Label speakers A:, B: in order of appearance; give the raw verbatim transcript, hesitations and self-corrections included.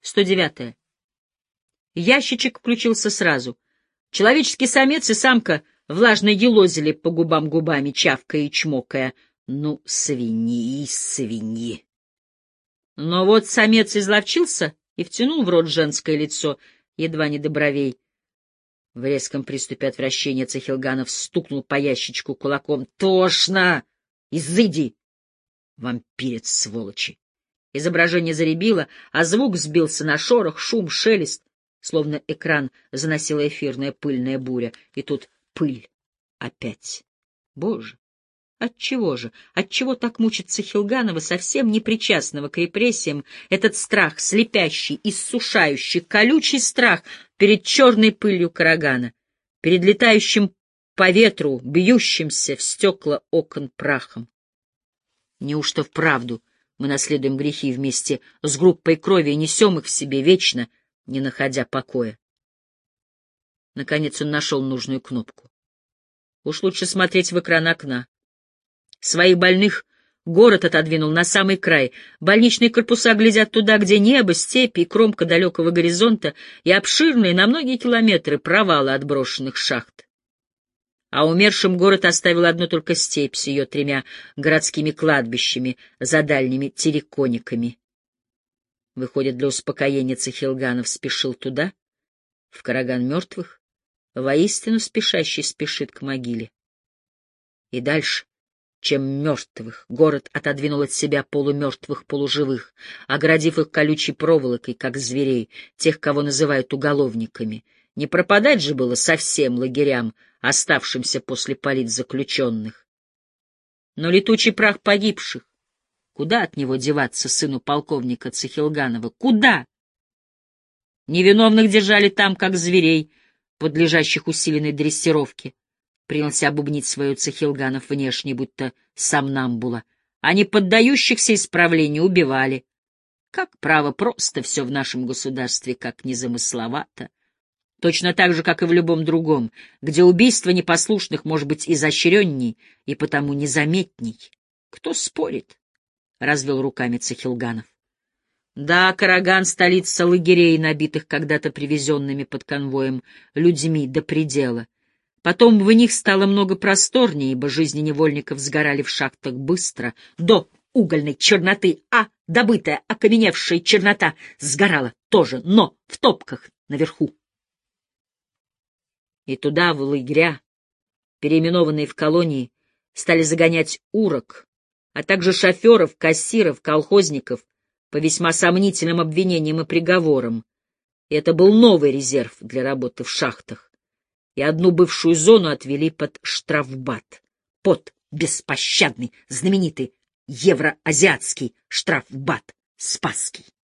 A: сто девятое. Ящичек включился сразу. Человеческий самец и самка влажно елозили по губам губами, чавкая и чмокая. Ну, свиньи, свиньи. Но вот самец изловчился и втянул в рот женское лицо, едва не до бровей. В резком приступе отвращения Цахилганов стукнул по ящичку кулаком. «Тошно! Изыди! Вампирец, сволочи!» Изображение заребило, а звук сбился на шорох, шум, шелест, словно экран заносила эфирная пыльная буря. И тут пыль опять. Боже! Отчего же? Отчего так мучится Хилганова, совсем непричастного к репрессиям, этот страх, слепящий, иссушающий, колючий страх перед черной пылью карагана, перед летающим по ветру, бьющимся в стекла окон прахом? Неужто вправду мы наследуем грехи вместе с группой крови и несем их в себе вечно, не находя покоя? Наконец он нашел нужную кнопку. Уж лучше смотреть в экран окна. Своих больных город отодвинул на самый край. Больничные корпуса глядят туда, где небо, степи и кромка далекого горизонта и обширные на многие километры провалы отброшенных шахт. А умершим город оставил одну только степь с ее тремя городскими кладбищами за дальними террикониками. Выходит, для успокоения Цахилганов спешил туда, в караган мертвых, воистину спешащий спешит к могиле. И дальше, чем мертвых, город отодвинул от себя полумертвых, полуживых, оградив их колючей проволокой, как зверей, тех, кого называют уголовниками. Не пропадать же было совсем лагерям, оставшимся после политзаключенных. Но летучий прах погибших, куда от него деваться сыну полковника Цахилганова? Куда? Невиновных держали там, как зверей, подлежащих усиленной дрессировке. Принялся бубнить свою Цахилганов внешне, будто сомнамбула. А не поддающихся исправлению убивали. Как, право, просто все в нашем государстве, как незамысловато. Точно так же, как и в любом другом, где убийство непослушных может быть изощренней и потому незаметней. Кто спорит? — развел руками Цахилганов. Да, Караган — столица лагерей, набитых когда-то привезенными под конвоем людьми до предела. Потом в них стало много просторнее, ибо жизни невольников сгорали в шахтах быстро, до угольной черноты, а добытая окаменевшая чернота сгорала тоже, но в топках наверху. И туда, в лагеря, переименованные в колонии, стали загонять урок, а также шоферов, кассиров, колхозников по весьма сомнительным обвинениям и приговорам. И это был новый резерв для работы в шахтах. И одну бывшую зону отвели под штрафбат, под беспощадный, знаменитый евроазиатский штрафбат Спасский.